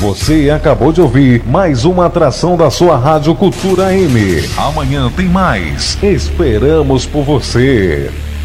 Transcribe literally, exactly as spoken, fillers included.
Você acabou de ouvir mais uma atração da sua Rádio Cultura M. Amanhã tem mais. Esperamos por você.